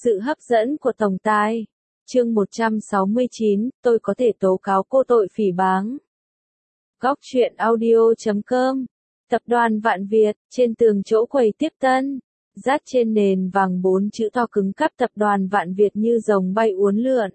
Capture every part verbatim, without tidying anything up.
Sự hấp dẫn của tổng tài. Chương một trăm sáu mươi chín, tôi có thể tố cáo cô tội phỉ báng. Góc truyện audio chấm com. Tập đoàn Vạn Việt, trên tường chỗ quầy tiếp tân. Dát trên nền vàng bốn chữ to cứng cắp tập đoàn Vạn Việt như rồng bay uốn lượn.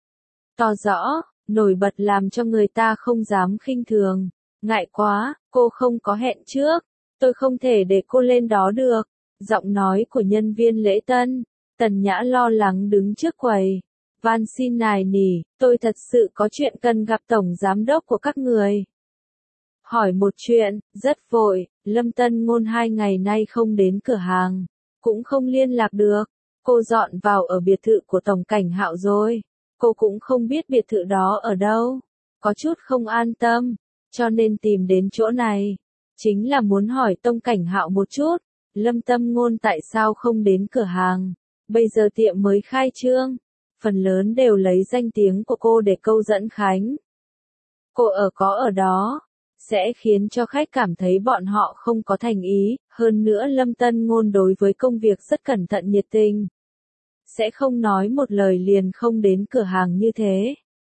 To rõ, nổi bật làm cho người ta không dám khinh thường. Ngại quá, cô không có hẹn trước. Tôi không thể để cô lên đó được. Giọng nói của nhân viên lễ tân. Tần Nhã lo lắng đứng trước quầy. Van xin nài nỉ, tôi thật sự có chuyện cần gặp tổng giám đốc của các người. Hỏi một chuyện, rất vội, Lâm Tân Ngôn hai ngày nay không đến cửa hàng, cũng không liên lạc được. Cô dọn vào ở biệt thự của Tổng Cảnh Hạo rồi. Cô cũng không biết biệt thự đó ở đâu. Có chút không an tâm, cho nên tìm đến chỗ này. Chính là muốn hỏi Tổng Cảnh Hạo một chút, Lâm Tân Ngôn tại sao không đến cửa hàng. Bây giờ tiệm mới khai trương, phần lớn đều lấy danh tiếng của cô để câu dẫn khách. Cô ở có ở đó, sẽ khiến cho khách cảm thấy bọn họ không có thành ý, hơn nữa Lâm Tân Ngôn đối với công việc rất cẩn thận nhiệt tình. Sẽ không nói một lời liền không đến cửa hàng như thế.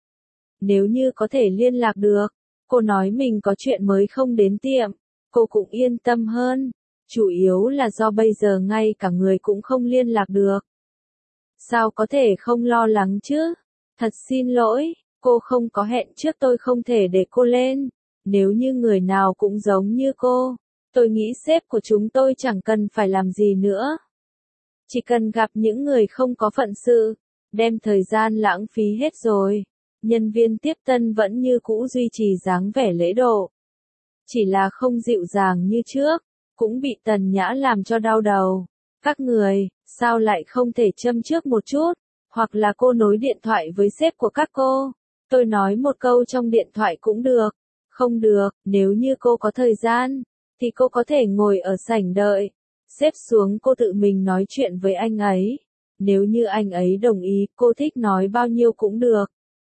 Nếu như có thể liên lạc được, cô nói mình có chuyện mới không đến tiệm, cô cũng yên tâm hơn. Chủ yếu là do bây giờ ngay cả người cũng không liên lạc được. Sao có thể không lo lắng chứ? Thật xin lỗi, cô không có hẹn trước tôi không thể để cô lên. Nếu như người nào cũng giống như cô, tôi nghĩ sếp của chúng tôi chẳng cần phải làm gì nữa. Chỉ cần gặp những người không có phận sự, đem thời gian lãng phí hết rồi. Nhân viên tiếp tân vẫn như cũ duy trì dáng vẻ lễ độ. Chỉ là không dịu dàng như trước, cũng bị Tần Nhã làm cho đau đầu. Các người, sao lại không thể châm trước một chút, hoặc là cô nối điện thoại với sếp của các cô. Tôi nói một câu trong điện thoại cũng được. Không được, nếu như cô có thời gian, thì cô có thể ngồi ở sảnh đợi. Xếp xuống cô tự mình nói chuyện với anh ấy. Nếu như anh ấy đồng ý, cô thích nói bao nhiêu cũng được.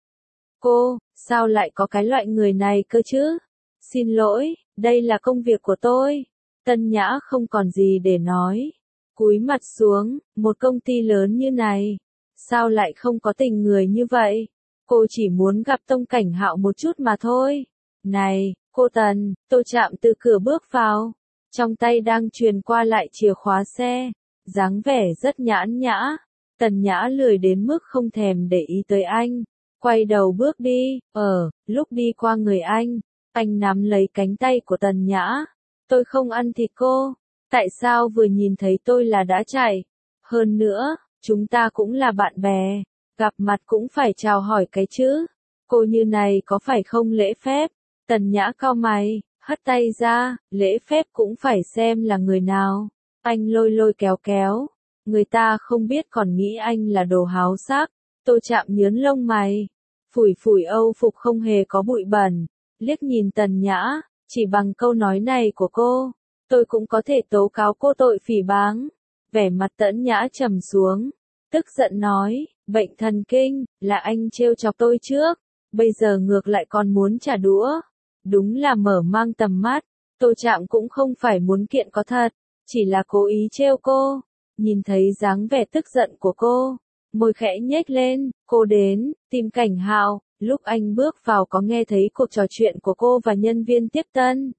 Cô, sao lại có cái loại người này cơ chứ? Xin lỗi, đây là công việc của tôi. Tân Nhã không còn gì để nói. Cúi mặt xuống, một công ty lớn như này. Sao lại không có tình người như vậy? Cô chỉ muốn gặp Tổng Cảnh Hạo một chút mà thôi. Này, cô Tần, Tô Trạm từ cửa bước vào. Trong tay đang truyền qua lại chìa khóa xe. Dáng vẻ rất nhãn nhã. Tần Nhã lười đến mức không thèm để ý tới anh. Quay đầu bước đi, ở, lúc đi qua người anh. Anh nắm lấy cánh tay của Tần Nhã. Tôi không ăn thịt cô. Tại sao vừa nhìn thấy tôi là đã chạy? Hơn nữa, chúng ta cũng là bạn bè. Gặp mặt cũng phải chào hỏi cái chứ. Cô như này có phải không lễ phép? Tần Nhã cau mày, hất tay ra, lễ phép cũng phải xem là người nào. Anh lôi lôi kéo kéo. Người ta không biết còn nghĩ anh là đồ háo sắc. Tô Trạm nhớn lông mày. Phủi phủi Âu phục không hề có bụi bẩn. Liếc nhìn Tần Nhã, chỉ bằng câu nói này của cô, tôi cũng có thể tố cáo cô tội phỉ báng. Vẻ mặt Tần Nhã trầm xuống. Tức giận nói, bệnh thần kinh, là anh trêu chọc tôi trước. Bây giờ ngược lại còn muốn trả đũa. Đúng là mở mang tầm mắt. Tô Trạm cũng không phải muốn kiện có thật, chỉ là cố ý trêu cô. Nhìn thấy dáng vẻ tức giận của cô, môi khẽ nhếch lên. Cô đến tìm Cảnh Hạo. Lúc anh bước vào có nghe thấy cuộc trò chuyện của cô và nhân viên tiếp tân.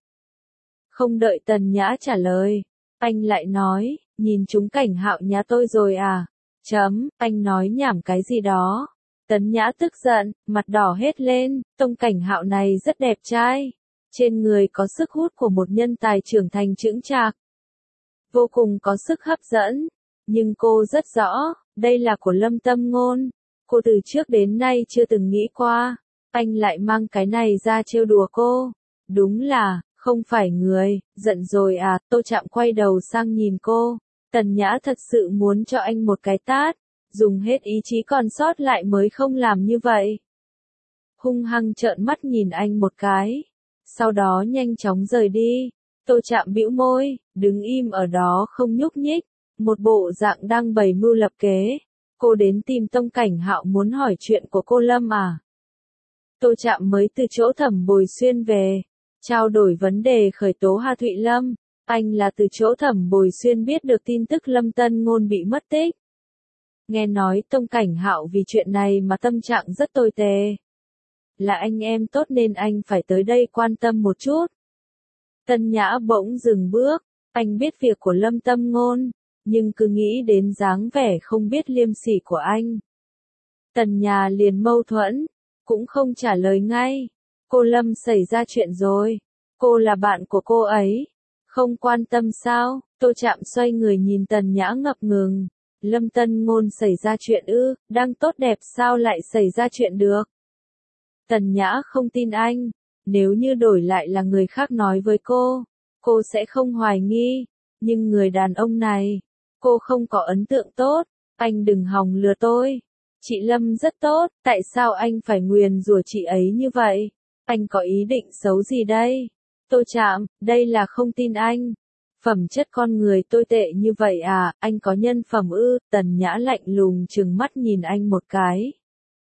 Không đợi Tần Nhã trả lời, anh lại nói, nhìn chúng Cảnh Hạo nhà tôi rồi à? Chấm, anh nói nhảm cái gì đó. Tần Nhã tức giận, mặt đỏ hết lên. Tổng Cảnh Hạo này rất đẹp trai. Trên người có sức hút của một nhân tài trưởng thành chững chạc. Vô cùng có sức hấp dẫn. Nhưng cô rất rõ, đây là của Lâm Tân Ngôn. Cô từ trước đến nay chưa từng nghĩ qua. Anh lại mang cái này ra trêu đùa cô. Đúng là, không phải người, giận rồi à? Tô Trạm quay đầu sang nhìn cô. Tần Nhã thật sự muốn cho anh một cái tát. Dùng hết ý chí còn sót lại mới không làm như vậy. Hung hăng trợn mắt nhìn anh một cái. Sau đó nhanh chóng rời đi. Tô Trạm bĩu môi, đứng im ở đó không nhúc nhích. Một bộ dạng đang bày mưu lập kế. Cô đến tìm Tổng Cảnh Hạo muốn hỏi chuyện của cô Lâm à? Tô Trạm mới từ chỗ Thẩm Bồi Xuyên về. Trao đổi vấn đề khởi tố Hà Thụy Lâm. Anh là từ chỗ Thẩm Bồi Xuyên biết được tin tức Lâm Tân Ngôn bị mất tích. Nghe nói Tông Cảnh Hạo vì chuyện này mà tâm trạng rất tồi tệ. Là anh em tốt nên anh phải tới đây quan tâm một chút. Tân Nhã bỗng dừng bước, anh biết việc của Lâm Tâm Ngôn, nhưng cứ nghĩ đến dáng vẻ không biết liêm sỉ của anh. Tần Nhà liền mâu thuẫn, cũng không trả lời ngay. Cô Lâm xảy ra chuyện rồi, cô là bạn của cô ấy, không quan tâm sao? Tô Trạm xoay người nhìn Tần Nhã ngập ngừng. Lâm Tân Ngôn xảy ra chuyện ư, đang tốt đẹp sao lại xảy ra chuyện được? Tần Nhã không tin anh, nếu như đổi lại là người khác nói với cô, cô sẽ không hoài nghi, nhưng người đàn ông này, cô không có ấn tượng tốt, anh đừng hòng lừa tôi. Chị Lâm rất tốt, tại sao anh phải nguyền rủa chị ấy như vậy? Anh có ý định xấu gì đây? Tô Trạm, đây là không tin anh. Phẩm chất con người tồi tệ như vậy à, anh có nhân phẩm ư? Tần Nhã lạnh lùng trừng mắt nhìn anh một cái.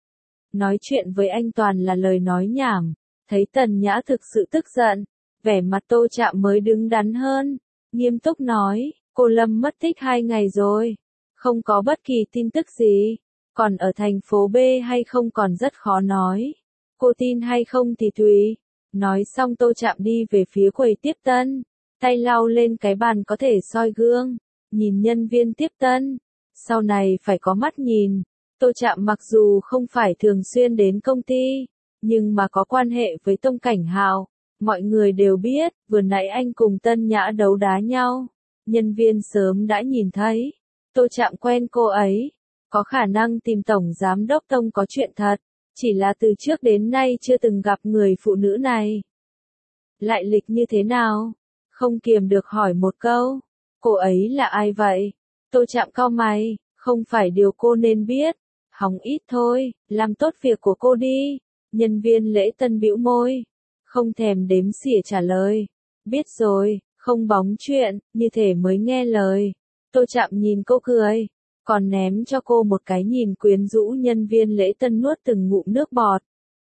Nói chuyện với anh toàn là lời nói nhảm. Thấy Tần Nhã thực sự tức giận, vẻ mặt Tô Trạm mới đứng đắn hơn, nghiêm túc nói, cô Lâm mất tích hai ngày rồi, không có bất kỳ tin tức gì, còn ở thành phố B hay không còn rất khó nói, cô tin hay không thì tùy. Nói xong Tô Trạm đi về phía quầy tiếp tân, tay lau lên cái bàn có thể soi gương, nhìn nhân viên tiếp tân, sau này phải có mắt nhìn. Tô Trạm mặc dù không phải thường xuyên đến công ty, nhưng mà có quan hệ với Tông Cảnh Hạo, mọi người đều biết, vừa nãy anh cùng Tân Nhã đấu đá nhau, nhân viên sớm đã nhìn thấy, Tô Trạm quen cô ấy, có khả năng tìm Tổng Giám đốc Tông có chuyện thật, chỉ là từ trước đến nay chưa từng gặp người phụ nữ này. Lại lịch như thế nào? Không kiềm được hỏi một câu, cô ấy là ai vậy? Tô Trạm cau mày, không phải điều cô nên biết, hóng ít thôi, làm tốt việc của cô đi. Nhân viên lễ tân bĩu môi, không thèm đếm xỉa trả lời. Biết rồi, không bóng chuyện, như thể mới nghe lời. Tô Trạm nhìn cô cười, còn ném cho cô một cái nhìn quyến rũ. Nhân viên lễ tân nuốt từng ngụm nước bọt.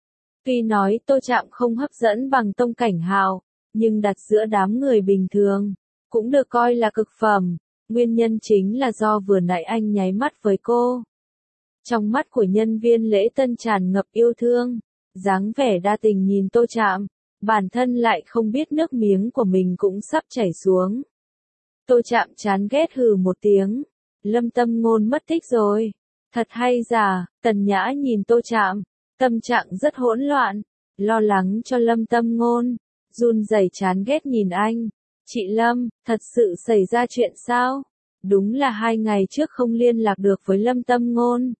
Tuy nói Tô Trạm không hấp dẫn bằng Tông Cảnh Hạo, nhưng đặt giữa đám người bình thường, cũng được coi là cực phẩm. Nguyên nhân chính là do vừa nãy anh nháy mắt với cô. Trong mắt của nhân viên lễ tân tràn ngập yêu thương, dáng vẻ đa tình nhìn Tô Trạm, bản thân lại không biết nước miếng của mình cũng sắp chảy xuống. Tô Trạm chán ghét hừ một tiếng, Lâm Tâm Ngôn mất tích rồi, thật hay giả? Tần Nhã nhìn Tô Trạm, tâm trạng rất hỗn loạn, lo lắng cho Lâm Tâm Ngôn, run rẩy chán ghét nhìn anh. Chị Lâm, thật sự xảy ra chuyện sao? Đúng là hai ngày trước không liên lạc được với Lâm Tâm Ngôn.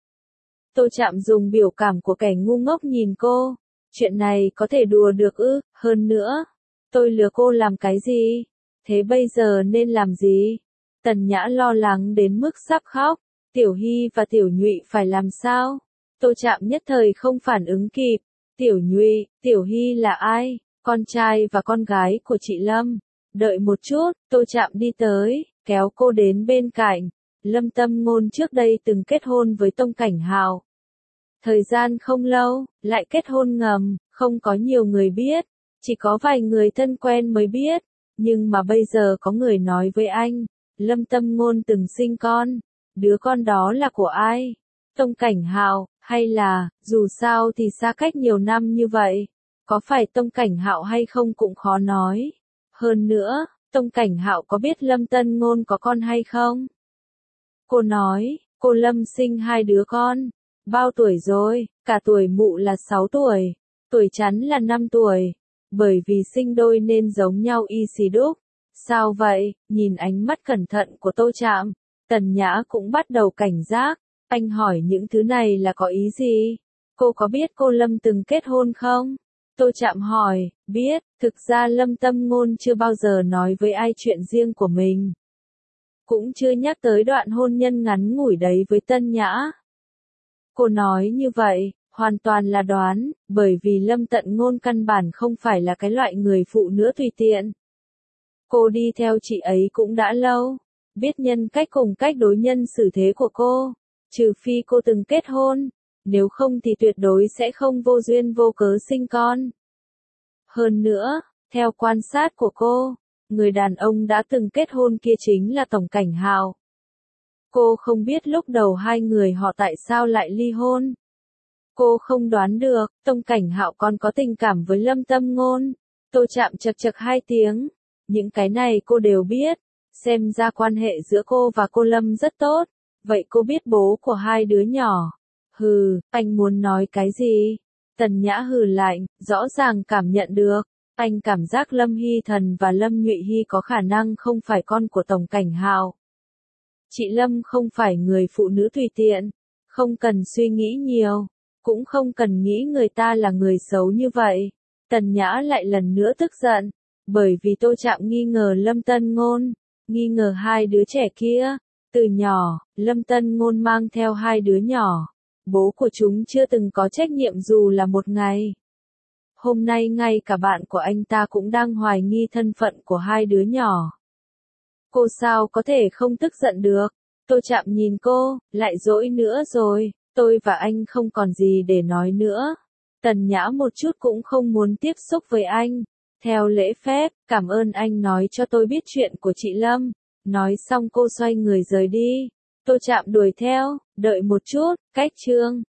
Tô Trạm dùng biểu cảm của kẻ ngu ngốc nhìn cô, chuyện này có thể đùa được ư? Hơn nữa, tôi lừa cô làm cái gì? Thế bây giờ nên làm gì? Tần Nhã lo lắng đến mức sắp khóc, Tiểu Hy và Tiểu Nhụy phải làm sao? Tô Trạm nhất thời không phản ứng kịp. Tiểu Nhụy, Tiểu Hy là ai? Con trai và con gái của chị Lâm. Đợi một chút, Tô Trạm đi tới, kéo cô đến bên cạnh. Lâm Tâm Ngôn trước đây từng kết hôn với Tông Cảnh Hạo. Thời gian không lâu, lại kết hôn ngầm, không có nhiều người biết, chỉ có vài người thân quen mới biết, nhưng mà bây giờ có người nói với anh, Lâm Tâm Ngôn từng sinh con, đứa con đó là của ai? Tông Cảnh Hạo, hay là, dù sao thì xa cách nhiều năm như vậy, có phải Tông Cảnh Hạo hay không cũng khó nói. Hơn nữa, Tông Cảnh Hạo có biết Lâm Tân Ngôn có con hay không? Cô nói, cô Lâm sinh hai đứa con. Bao tuổi rồi? Cả tuổi mụ là sáu tuổi, tuổi chắn là năm tuổi. Bởi vì sinh đôi nên giống nhau y xì đúc. Sao vậy? Nhìn ánh mắt cẩn thận của Tô Trạm, Tần Nhã cũng bắt đầu cảnh giác. Anh hỏi những thứ này là có ý gì? Cô có biết cô Lâm từng kết hôn không? Tô Trạm hỏi, biết, thực ra Lâm Tâm Ngôn chưa bao giờ nói với ai chuyện riêng của mình. Cũng chưa nhắc tới đoạn hôn nhân ngắn ngủi đấy với Tân Nhã. Cô nói như vậy, hoàn toàn là đoán, bởi vì Lâm Tận Ngôn căn bản không phải là cái loại người phụ nữ tùy tiện. Cô đi theo chị ấy cũng đã lâu, biết nhân cách cùng cách đối nhân xử thế của cô, trừ phi cô từng kết hôn, nếu không thì tuyệt đối sẽ không vô duyên vô cớ sinh con. Hơn nữa, theo quan sát của cô, người đàn ông đã từng kết hôn kia chính là Tổng Cảnh Hạo. Cô không biết lúc đầu hai người họ tại sao lại ly hôn. Cô không đoán được, Tông Cảnh Hạo còn có tình cảm với Lâm Tâm Ngôn. Tô Trạm chật chật hai tiếng. Những cái này cô đều biết. Xem ra quan hệ giữa cô và cô Lâm rất tốt. Vậy cô biết bố của hai đứa nhỏ? Hừ, anh muốn nói cái gì? Tần Nhã hừ lạnh, rõ ràng cảm nhận được. Anh cảm giác Lâm Hy Thần và Lâm Nhụy Hy có khả năng không phải con của Tổng Cảnh Hạo. Chị Lâm không phải người phụ nữ tùy tiện. Không cần suy nghĩ nhiều. Cũng không cần nghĩ người ta là người xấu như vậy. Tần Nhã lại lần nữa tức giận. Bởi vì Tô Trạm nghi ngờ Lâm Tân Ngôn. Nghi ngờ hai đứa trẻ kia. Từ nhỏ, Lâm Tân Ngôn mang theo hai đứa nhỏ. Bố của chúng chưa từng có trách nhiệm dù là một ngày. Hôm nay ngay cả bạn của anh ta cũng đang hoài nghi thân phận của hai đứa nhỏ. Cô sao có thể không tức giận được? Tô Trạm nhìn cô, lại dỗi nữa rồi, tôi và anh không còn gì để nói nữa. Tần Nhã một chút cũng không muốn tiếp xúc với anh. Theo lễ phép, cảm ơn anh nói cho tôi biết chuyện của chị Lâm. Nói xong cô xoay người rời đi. Tô Trạm đuổi theo, đợi một chút, cách chương.